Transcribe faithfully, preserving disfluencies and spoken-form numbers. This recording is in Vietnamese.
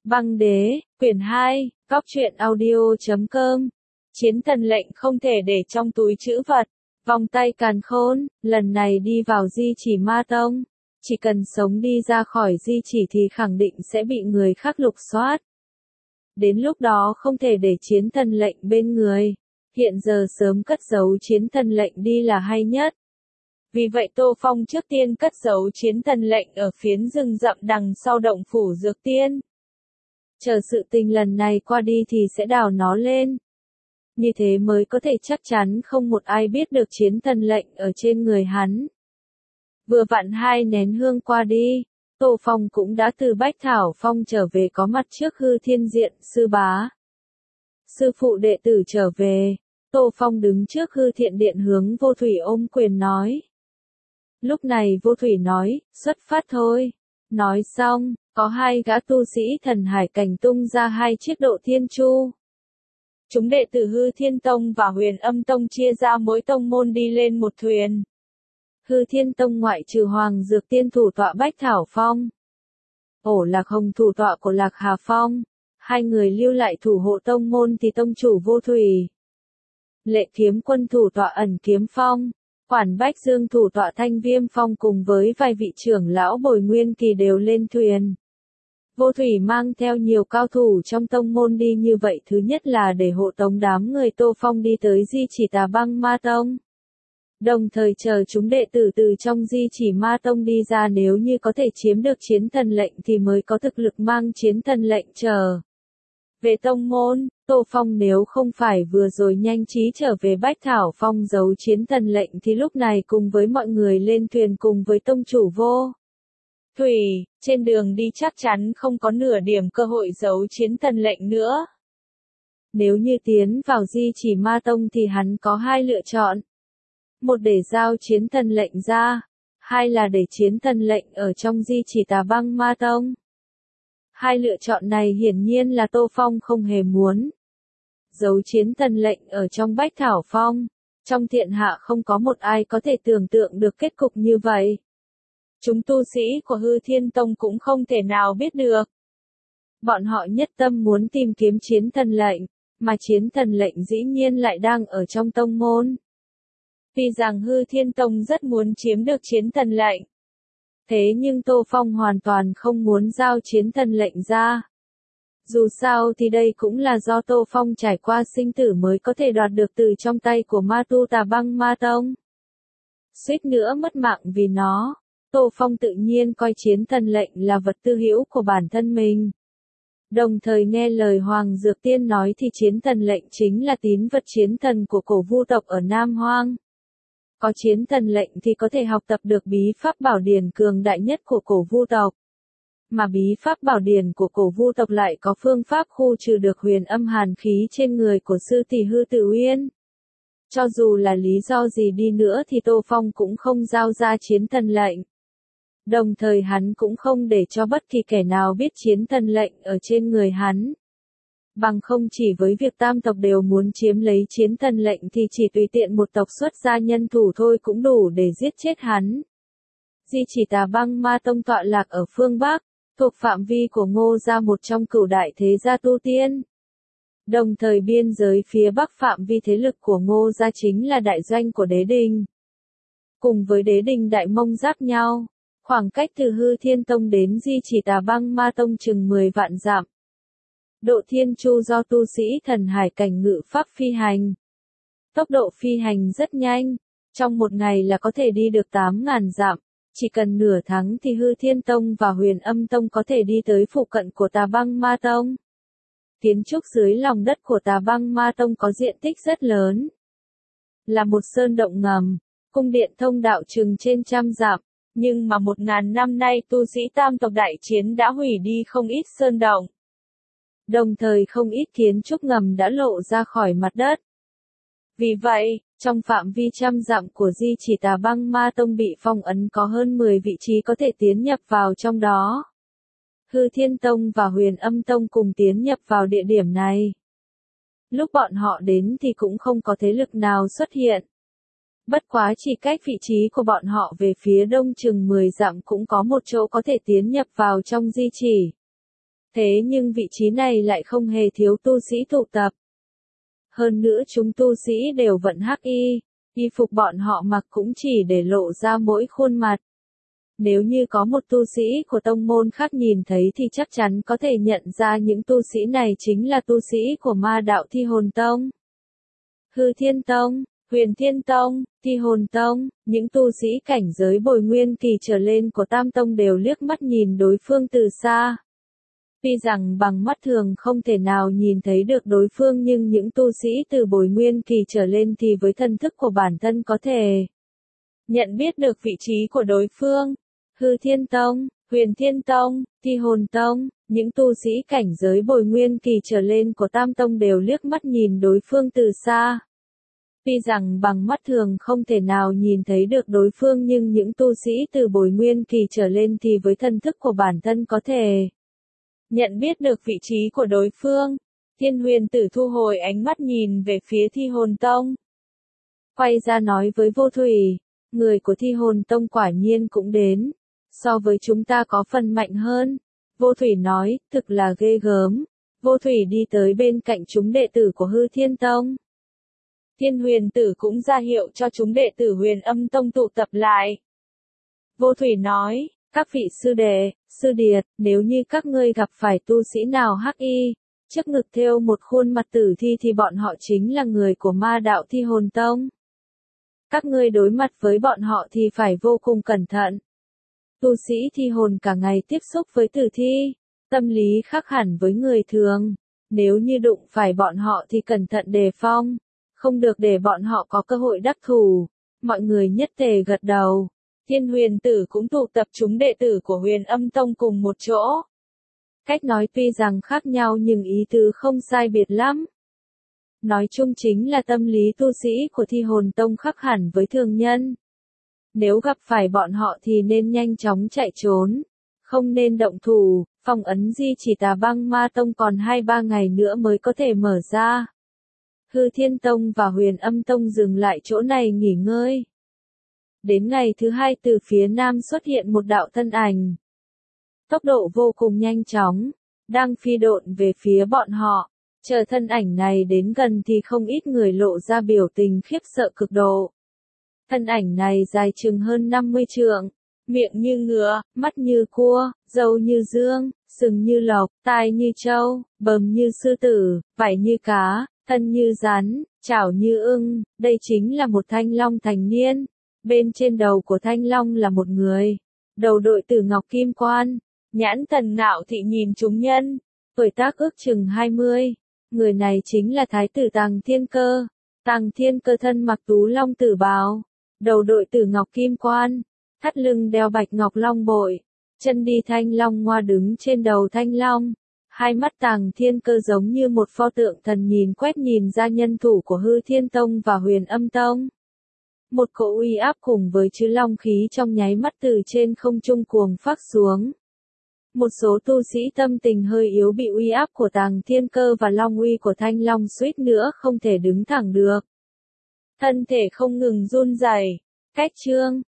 Băng đế, quyển hai, góc truyện audio chấm com. Chiến thần lệnh không thể để trong túi trữ vật. Vòng tay càn khôn, lần này đi vào di chỉ ma tông. Chỉ cần sống đi ra khỏi di chỉ thì khẳng định sẽ bị người khác lục soát. Đến lúc đó không thể để chiến thần lệnh bên người. Hiện giờ sớm cất giấu chiến thần lệnh đi là hay nhất. Vì vậy Tô Phong trước tiên cất giấu chiến thần lệnh ở phiến rừng rậm đằng sau động phủ dược tiên. Chờ sự tình lần này qua đi thì sẽ đào nó lên. Như thế mới có thể chắc chắn không một ai biết được chiến thần lệnh ở trên người hắn. Vừa vặn hai nén hương qua đi, Tô Phong cũng đã từ Bách Thảo Phong trở về có mặt trước Hư Thiên Diện, sư bá. Sư phụ đệ tử trở về, Tô Phong đứng trước Hư Thiện Điện hướng Vô Thủy ôm quyền nói. Lúc này Vô Thủy nói, xuất phát thôi. Nói xong, có hai gã tu sĩ thần hải cảnh tung ra hai chiếc độ thiên chu. Chúng đệ tử Hư Thiên Tông và Huyền Âm Tông chia ra mỗi tông môn đi lên một thuyền. Hư Thiên Tông ngoại trừ Hoàng Dược Tiên thủ tọa Bách Thảo Phong. Ổ Lạc Hồng thủ tọa của Lạc Hà Phong. Hai người lưu lại thủ hộ tông môn thì tông chủ Vô Thủy. Lệ Kiếm Quân thủ tọa Ẩn Kiếm Phong. Quản Bách Dương thủ tọa Thanh Viêm Phong cùng với vài vị trưởng lão Bồi Nguyên Kỳ đều lên thuyền. Vô Thủy mang theo nhiều cao thủ trong tông môn đi như vậy, thứ nhất là để hộ tống đám người Tô Phong đi tới di chỉ Tà Băng Ma Tông. Đồng thời chờ chúng đệ tử từ trong di chỉ Ma Tông đi ra, nếu như có thể chiếm được chiến thần lệnh thì mới có thực lực mang chiến thần lệnh trở về tông môn. Tô Phong nếu không phải vừa rồi nhanh trí trở về Bách Thảo Phong giấu chiến thần lệnh thì lúc này cùng với mọi người lên thuyền cùng với tông chủ Vô Thủy, trên đường đi chắc chắn không có nửa điểm cơ hội giấu chiến thần lệnh nữa. Nếu như tiến vào di chỉ Ma Tông thì hắn có hai lựa chọn. Một để giao chiến thần lệnh ra, hai là để chiến thần lệnh ở trong di chỉ Tà Băng Ma Tông. Hai lựa chọn này hiển nhiên là Tô Phong không hề muốn. Giấu chiến thần lệnh ở trong Bách Thảo Phong, trong thiên hạ không có một ai có thể tưởng tượng được kết cục như vậy. Chúng tu sĩ của Hư Thiên Tông cũng không thể nào biết được. Bọn họ nhất tâm muốn tìm kiếm chiến thần lệnh, mà chiến thần lệnh dĩ nhiên lại đang ở trong tông môn. Vì rằng Hư Thiên Tông rất muốn chiếm được chiến thần lệnh. Thế nhưng Tô Phong hoàn toàn không muốn giao chiến thần lệnh ra. Dù sao thì đây cũng là do Tô Phong trải qua sinh tử mới có thể đoạt được từ trong tay của ma tu Tà Băng Ma Tông. Suýt nữa mất mạng vì nó, Tô Phong tự nhiên coi chiến thần lệnh là vật tư hữu của bản thân mình. Đồng thời nghe lời Hoàng Dược Tiên nói thì chiến thần lệnh chính là tín vật chiến thần của cổ Vu tộc ở Nam Hoang. Có chiến thần lệnh thì có thể học tập được bí pháp bảo điển cường đại nhất của cổ Vu tộc. Mà bí pháp bảo điển của cổ Vu tộc lại có phương pháp khu trừ được huyền âm hàn khí trên người của sư tỷ Hư Tử Uyên. Cho dù là lý do gì đi nữa thì Tô Phong cũng không giao ra chiến thần lệnh. Đồng thời hắn cũng không để cho bất kỳ kẻ nào biết chiến thần lệnh ở trên người hắn. Bằng không chỉ với việc tam tộc đều muốn chiếm lấy chiến thần lệnh thì chỉ tùy tiện một tộc xuất ra nhân thủ thôi cũng đủ để giết chết hắn. Di chỉ Tà Băng Ma Tông tọa lạc ở phương Bắc, thuộc phạm vi của Ngô gia, một trong cửu đại thế gia tu tiên. Đồng thời biên giới phía Bắc phạm vi thế lực của Ngô gia chính là đại doanh của Đế Đình. Cùng với Đế Đình Đại Mông giáp nhau, khoảng cách từ Hư Thiên Tông đến di chỉ Tà Băng Ma Tông chừng mười vạn dặm. Độ thiên chu do tu sĩ thần hải cảnh ngự pháp phi hành. Tốc độ phi hành rất nhanh, trong một ngày là có thể đi được tám ngàn dặm, chỉ cần nửa tháng thì Hư Thiên Tông và Huyền Âm Tông có thể đi tới phụ cận của Tà Băng Ma Tông. Kiến trúc dưới lòng đất của Tà Băng Ma Tông có diện tích rất lớn. Là một sơn động ngầm, cung điện thông đạo chừng trên trăm dặm, nhưng mà một ngàn năm nay tu sĩ tam tộc đại chiến đã hủy đi không ít sơn động. Đồng thời không ít kiến trúc ngầm đã lộ ra khỏi mặt đất. Vì vậy, trong phạm vi trăm dặm của di chỉ Tà Băng Ma Tông bị phong ấn có hơn mười vị trí có thể tiến nhập vào trong đó. Hư Thiên Tông và Huyền Âm Tông cùng tiến nhập vào địa điểm này. Lúc bọn họ đến thì cũng không có thế lực nào xuất hiện. Bất quá chỉ cách vị trí của bọn họ về phía đông chừng mười dặm cũng có một chỗ có thể tiến nhập vào trong di chỉ. Thế nhưng vị trí này lại không hề thiếu tu sĩ tụ tập. Hơn nữa chúng tu sĩ đều vận hắc y, y phục bọn họ mặc cũng chỉ để lộ ra mỗi khuôn mặt. Nếu như có một tu sĩ của tông môn khác nhìn thấy thì chắc chắn có thể nhận ra những tu sĩ này chính là tu sĩ của ma đạo Thi Hồn Tông. Hư Thiên Tông, Huyền Thiên Tông, Thi Hồn Tông, những tu sĩ cảnh giới bồi nguyên kỳ trở lên của Tam Tông đều liếc mắt nhìn đối phương từ xa. Tuy rằng bằng mắt thường không thể nào nhìn thấy được đối phương nhưng những tu sĩ từ bồi nguyên kỳ trở lên thì với thân thức của bản thân có thể nhận biết được vị trí của đối phương. Hư Thiên Tông, Huyền Thiên Tông, Thi Hồn Tông, những tu sĩ cảnh giới bồi nguyên kỳ trở lên của Tam Tông đều liếc mắt nhìn đối phương từ xa. Tuy rằng bằng mắt thường không thể nào nhìn thấy được đối phương nhưng những tu sĩ từ bồi nguyên kỳ trở lên thì với thân thức của bản thân có thể nhận biết được vị trí của đối phương. Thiên Huyền Tử thu hồi ánh mắt nhìn về phía Thi Hồn Tông. Quay ra nói với Vô Thủy, người của Thi Hồn Tông quả nhiên cũng đến. So với chúng ta có phần mạnh hơn. Vô Thủy nói, thực là ghê gớm. Vô Thủy đi tới bên cạnh chúng đệ tử của Hư Thiên Tông. Thiên Huyền Tử cũng ra hiệu cho chúng đệ tử Huyền Âm Tông tụ tập lại. Vô Thủy nói, các vị sư đệ, sư điệt, nếu như các ngươi gặp phải tu sĩ nào hắc y, trước ngực thêu một khuôn mặt tử thi thì bọn họ chính là người của ma đạo Thi Hồn Tông. Các ngươi đối mặt với bọn họ thì phải vô cùng cẩn thận. Tu sĩ thi hồn cả ngày tiếp xúc với tử thi, tâm lý khác hẳn với người thường. Nếu như đụng phải bọn họ thì cẩn thận đề phòng, không được để bọn họ có cơ hội đắc thủ. Mọi người nhất tề gật đầu. Thiên Huyền Tử cũng tụ tập chúng đệ tử của Huyền Âm Tông cùng một chỗ. Cách nói tuy rằng khác nhau nhưng ý tứ không sai biệt lắm. Nói chung chính là tâm lý tu sĩ của Thi Hồn Tông khác hẳn với thường nhân. Nếu gặp phải bọn họ thì nên nhanh chóng chạy trốn, không nên động thủ. Phong ấn Di Chỉ Tà Băng Ma Tông còn hai ba ngày nữa mới có thể mở ra. Hư Thiên Tông và Huyền Âm Tông dừng lại chỗ này nghỉ ngơi. Đến ngày thứ hai từ phía nam xuất hiện một đạo thân ảnh. Tốc độ vô cùng nhanh chóng, đang phi độn về phía bọn họ. Chờ thân ảnh này đến gần thì không ít người lộ ra biểu tình khiếp sợ cực độ. Thân ảnh này dài chừng hơn năm mươi trượng, miệng như ngựa, mắt như cua, râu như dương, sừng như lộc, tai như trâu, bờm như sư tử, vảy như cá, thân như rắn, chảo như ưng. Đây chính là một thanh long thành niên. Bên trên đầu của thanh long là một người, đầu đội tử ngọc kim quan, nhãn thần ngạo thị nhìn chúng nhân, tuổi tác ước chừng hai mươi. Người này chính là Thái tử Tàng Thiên Cơ. Tàng Thiên Cơ thân mặc tú long tử bào, đầu đội tử ngọc kim quan, thắt lưng đeo bạch ngọc long bội, chân đi thanh long ngoa đứng trên đầu thanh long. Hai mắt Tàng Thiên Cơ giống như một pho tượng thần nhìn quét nhìn ra nhân thủ của Hư Thiên Tông và Huyền Âm Tông. Một cỗ uy áp cùng với chữ long khí trong nháy mắt từ trên không trung cuồng phác xuống. Một số tu sĩ tâm tình hơi yếu bị uy áp của Tàng Thiên Cơ và long uy của thanh long suýt nữa không thể đứng thẳng được. Thân thể không ngừng run rẩy. Cách chương